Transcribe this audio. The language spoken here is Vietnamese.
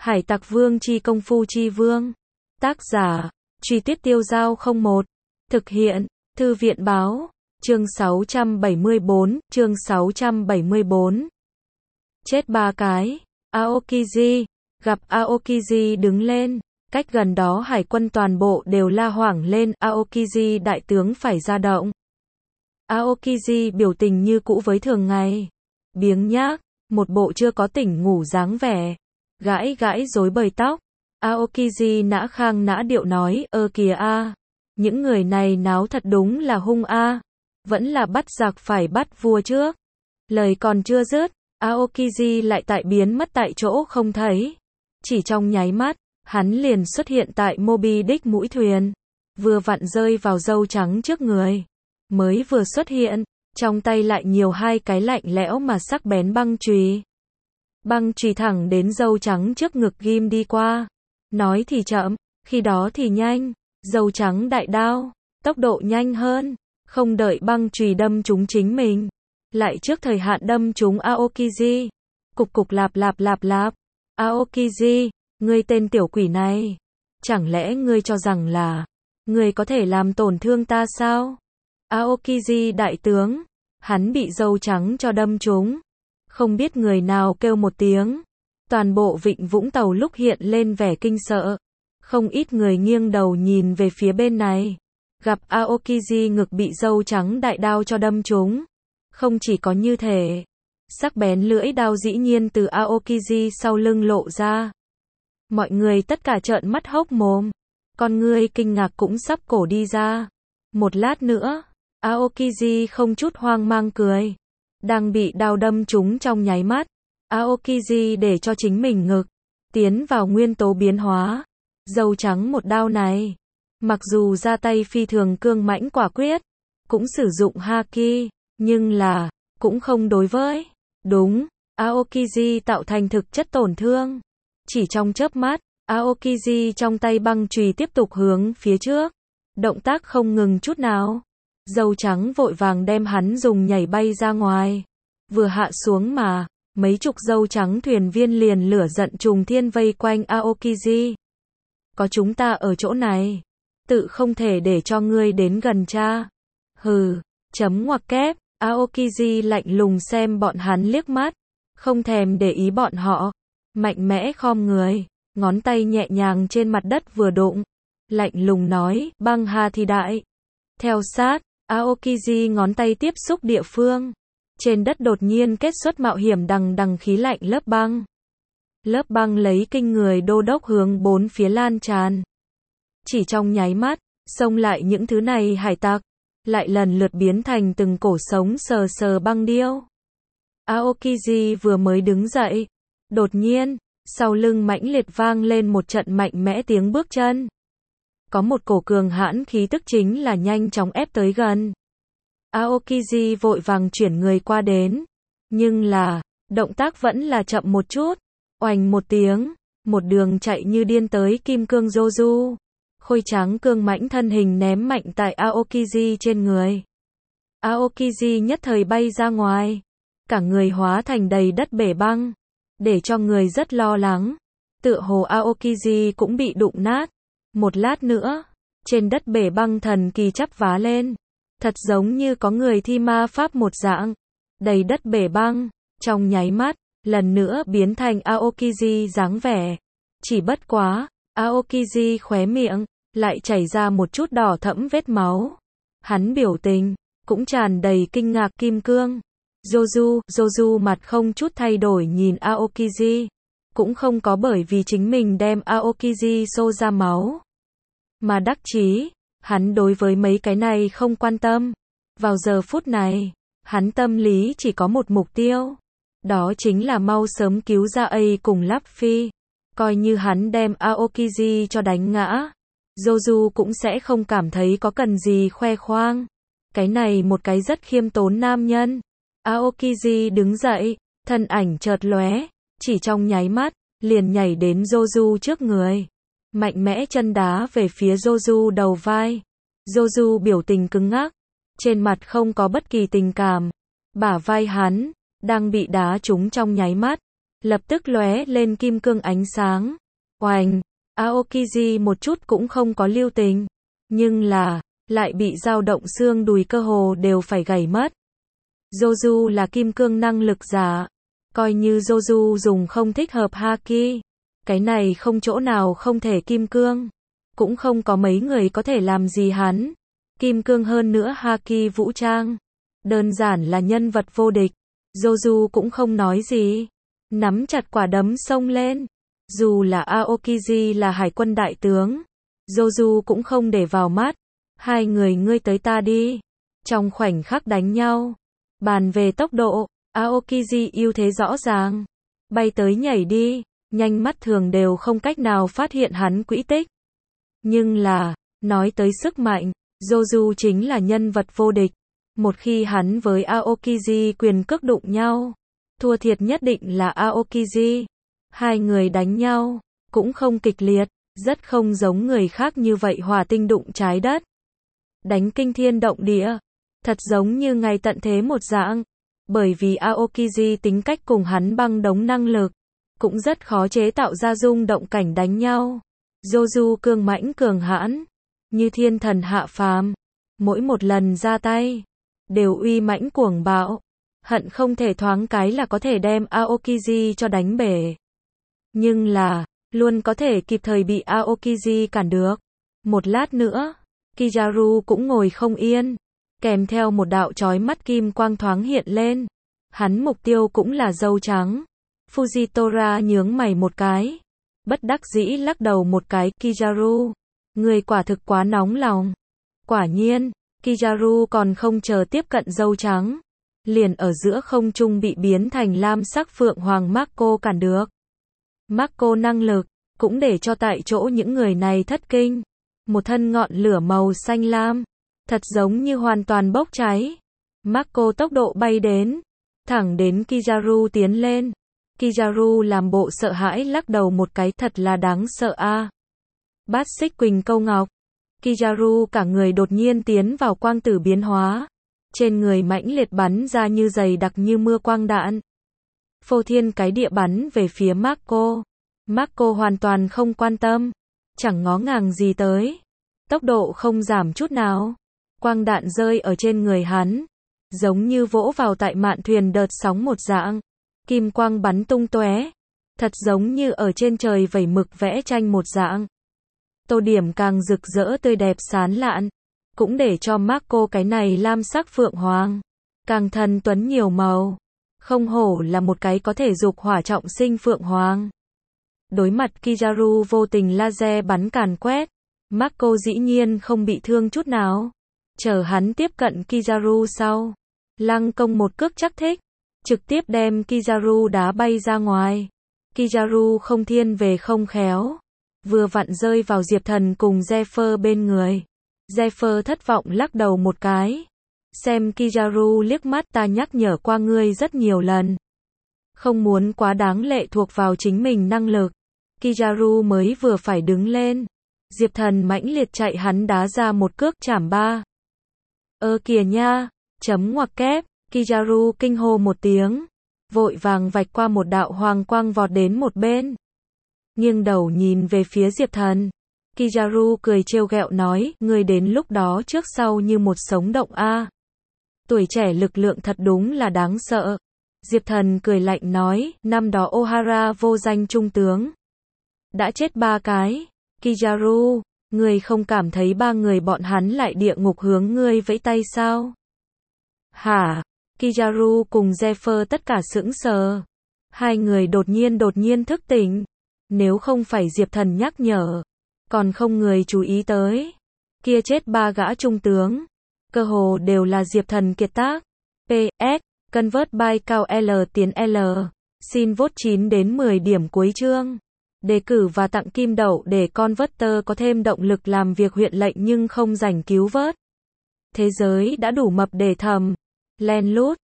Hải Tặc Vương chi công phu chi vương. Tác giả, Truy Tuyết Tiêu Dao 01. Thực hiện, Thư viện báo. Chương 674, chương 674. Chết ba cái. Aokiji. Gặp Aokiji đứng lên. Cách gần đó hải quân toàn bộ đều la hoảng lên. Aokiji đại tướng phải ra động. Aokiji biểu tình như cũ với thường ngày. Biếng nhác, một bộ chưa có tỉnh ngủ dáng vẻ. Gãi gãi rối bời tóc. Aokiji nã khang nã điệu nói, kìa a, những người này náo thật đúng là hung a, vẫn là bắt giặc phải bắt vua trước. Lời còn chưa dứt, Aokiji lại tại biến mất tại chỗ không thấy. Chỉ trong nháy mắt, hắn liền xuất hiện tại Moby Dick mũi thuyền, vừa vặn rơi vào dâu trắng trước người. Mới vừa xuất hiện, trong tay lại nhiều hai cái lạnh lẽo mà sắc bén băng chùy. Băng chùy thẳng đến dâu trắng trước ngực ghim đi qua. Nói thì chậm, khi đó thì nhanh. Dâu trắng đại đao, tốc độ nhanh hơn, không đợi băng chùy đâm trúng chính mình, lại trước thời hạn đâm trúng Aokiji. Cục cục lạp lạp lạp lạp. Aokiji, ngươi tên tiểu quỷ này, chẳng lẽ ngươi cho rằng là ngươi có thể làm tổn thương ta sao? Aokiji đại tướng, hắn bị dâu trắng cho đâm trúng. Không biết người nào kêu một tiếng. Toàn bộ vịnh Vũng Tàu lúc hiện lên vẻ kinh sợ. Không ít người nghiêng đầu nhìn về phía bên này. Gặp Aokiji ngực bị dâu trắng đại đao cho đâm trúng. Không chỉ có như thế, sắc bén lưỡi đao dĩ nhiên từ Aokiji sau lưng lộ ra. Mọi người tất cả trợn mắt hốc mồm. Con ngươi kinh ngạc cũng sắp cổ đi ra. Một lát nữa, Aokiji không chút hoang mang cười. Đang bị đao đâm trúng trong nháy mắt, Aokiji để cho chính mình ngực tiến vào nguyên tố biến hóa. Dâu trắng một đao này, mặc dù ra tay phi thường cương mãnh quả quyết, cũng sử dụng haki, nhưng là cũng không đối với đúng Aokiji tạo thành thực chất tổn thương. Chỉ trong chớp mắt, Aokiji trong tay băng chùy tiếp tục hướng phía trước, động tác không ngừng chút nào. Dâu trắng vội vàng đem hắn dùng nhảy bay ra ngoài. Vừa hạ xuống mà, mấy chục dâu trắng thuyền viên liền lửa giận trùng thiên vây quanh Aokiji. Có chúng ta ở chỗ này, tự không thể để cho ngươi đến gần cha. Hừ, chấm ngoặc kép. Aokiji lạnh lùng xem bọn hắn liếc mắt, không thèm để ý bọn họ. Mạnh mẽ khom người, ngón tay nhẹ nhàng trên mặt đất vừa đụng. Lạnh lùng nói, băng hà thì đại. Theo sát, Aokiji ngón tay tiếp xúc địa phương. Trên đất đột nhiên kết xuất mạo hiểm đằng đằng khí lạnh lớp băng. Lớp băng lấy kinh người đô đốc hướng bốn phía lan tràn. Chỉ trong nháy mắt, xông lại những thứ này hải tặc, lại lần lượt biến thành từng cổ sống sờ sờ băng điêu. Aokiji vừa mới đứng dậy, đột nhiên, sau lưng mãnh liệt vang lên một trận mạnh mẽ tiếng bước chân. Có một cổ cường hãn khí tức chính là nhanh chóng ép tới gần. Aokiji vội vàng chuyển người qua đến, nhưng là, động tác vẫn là chậm một chút. Oành một tiếng, một đường chạy như điên tới kim cương Joju. Khôi trắng cương mãnh thân hình ném mạnh tại Aokiji trên người. Aokiji nhất thời bay ra ngoài, cả người hóa thành đầy đất bể băng, để cho người rất lo lắng. Tựa hồ Aokiji cũng bị đụng nát. Một lát nữa, trên đất bể băng thần kỳ chắp vá lên, thật giống như có người thi ma pháp một dạng. Đầy đất bể băng, trong nháy mắt, lần nữa biến thành Aokiji dáng vẻ. Chỉ bất quá, Aokiji khóe miệng lại chảy ra một chút đỏ thẫm vết máu. Hắn biểu tình cũng tràn đầy kinh ngạc. Kim cương Joju mặt không chút thay đổi nhìn Aokiji, cũng không có bởi vì chính mình đem Aokiji xô ra máu mà đắc chí. Hắn đối với mấy cái này không quan tâm. Vào giờ phút này, hắn tâm lý chỉ có một mục tiêu, đó chính là mau sớm cứu ra A cùng Luffy. Coi như hắn đem Aokiji cho đánh ngã, Joju cũng sẽ không cảm thấy có cần gì khoe khoang. Cái này một cái rất khiêm tốn nam nhân. Aokiji đứng dậy, thân ảnh chợt lóe, chỉ trong nháy mắt, liền nhảy đến Joju trước người. Mạnh mẽ chân đá về phía Joju đầu vai. Joju biểu tình cứng ngắc, trên mặt không có bất kỳ tình cảm. Bả vai hắn đang bị đá trúng trong nháy mắt, lập tức lóe lên kim cương ánh sáng. Oành, Aokiji một chút cũng không có lưu tình, nhưng là, lại bị dao động xương đùi cơ hồ đều phải gãy mất. Joju là kim cương năng lực giả, coi như Joju dùng không thích hợp haki, cái này không chỗ nào không thể kim cương, cũng không có mấy người có thể làm gì hắn. Kim cương hơn nữa haki vũ trang, đơn giản là nhân vật vô địch. Joju cũng không nói gì, nắm chặt quả đấm xông lên. Dù là Aokiji là hải quân đại tướng, Joju cũng không để vào mắt. Hai người ngươi tới ta đi. Trong khoảnh khắc đánh nhau, bàn về tốc độ, Aokiji ưu thế rõ ràng. Bay tới nhảy đi, nhanh mắt thường đều không cách nào phát hiện hắn quỹ tích. Nhưng là, nói tới sức mạnh, Joju chính là nhân vật vô địch. Một khi hắn với Aokiji quyền cước đụng nhau, thua thiệt nhất định là Aokiji. Hai người đánh nhau, cũng không kịch liệt, rất không giống người khác như vậy hỏa tinh đụng trái đất. Đánh kinh thiên động địa, thật giống như ngày tận thế một dạng. Bởi vì Aokiji tính cách cùng hắn băng đống năng lực, cũng rất khó chế tạo ra rung động cảnh đánh nhau. Joju cương mãnh cường hãn, như thiên thần hạ phàm, mỗi một lần ra tay, đều uy mãnh cuồng bạo, hận không thể thoáng cái là có thể đem Aokiji cho đánh bể. Nhưng là, luôn có thể kịp thời bị Aokiji cản được. Một lát nữa, Kizaru cũng ngồi không yên, kèm theo một đạo chói mắt kim quang thoáng hiện lên. Hắn mục tiêu cũng là dâu trắng. Fujitora nhướng mày một cái, bất đắc dĩ lắc đầu một cái. Kizaru, người quả thực quá nóng lòng. Quả nhiên, Kizaru còn không chờ tiếp cận dâu trắng, liền ở giữa không trung bị biến thành lam sắc phượng hoàng Marco cản được. Marco năng lực, cũng để cho tại chỗ những người này thất kinh. Một thân ngọn lửa màu xanh lam, thật giống như hoàn toàn bốc cháy. Marco tốc độ bay đến, thẳng đến Kizaru tiến lên. Kizaru làm bộ sợ hãi lắc đầu một cái, thật là đáng sợ a. Bát xích quỳnh câu ngọc. Kizaru cả người đột nhiên tiến vào quang tử biến hóa. Trên người mãnh liệt bắn ra như dày đặc như mưa quang đạn. Phô thiên cái địa bắn về phía Marco. Marco hoàn toàn không quan tâm, chẳng ngó ngàng gì tới. Tốc độ không giảm chút nào. Quang đạn rơi ở trên người hắn, giống như vỗ vào tại mạn thuyền đợt sóng một dạng. Kim quang bắn tung tóe, thật giống như ở trên trời vẩy mực vẽ tranh một dạng. Tô điểm càng rực rỡ tươi đẹp sán lạn, cũng để cho Marco cái này lam sắc phượng hoàng, càng thần tuấn nhiều màu. Không hổ là một cái có thể dục hỏa trọng sinh phượng hoàng. Đối mặt Kizaru vô tình laser bắn càn quét, Marco dĩ nhiên không bị thương chút nào. Chờ hắn tiếp cận Kizaru sau, lăng công một cước chắc thích, trực tiếp đem Kizaru đá bay ra ngoài. Kizaru không thiên về không khéo, vừa vặn rơi vào Diệp Thần cùng Zephyr bên người. Zephyr thất vọng lắc đầu một cái. Xem Kizaru liếc mắt, ta nhắc nhở qua ngươi rất nhiều lần, không muốn quá đáng lệ thuộc vào chính mình năng lực. Kizaru mới vừa phải đứng lên, Diệp Thần mãnh liệt chạy hắn đá ra một cước chảm ba. Kìa nha, chấm ngoặc kép. Kizaru kinh hô một tiếng, vội vàng vạch qua một đạo hoàng quang vọt đến một bên. Nghiêng đầu nhìn về phía Diệp Thần. Kizaru cười trêu ghẹo nói, ngươi đến lúc đó trước sau như một sống động a. Tuổi trẻ lực lượng thật đúng là đáng sợ. Diệp Thần cười lạnh nói, năm đó Ohara vô danh trung tướng đã chết 3 cái. Kizaru, ngươi không cảm thấy 3 người bọn hắn lại địa ngục hướng ngươi vẫy tay sao? Hả? Kizaru cùng Zephyr tất cả sững sờ. Hai người đột nhiên thức tỉnh. Nếu không phải Diệp Thần nhắc nhở, còn không người chú ý tới. Kia chết 3 gã trung tướng, cơ hồ đều là Diệp Thần kiệt tác. PS, Convert by cao L tiến L. Xin vote 9 đến 10 điểm cuối chương. Đề cử và tặng kim đậu để Converter có thêm động lực làm việc huyện lệnh nhưng không rảnh cứu vớt. Thế giới đã đủ mập để thầm. Len lút.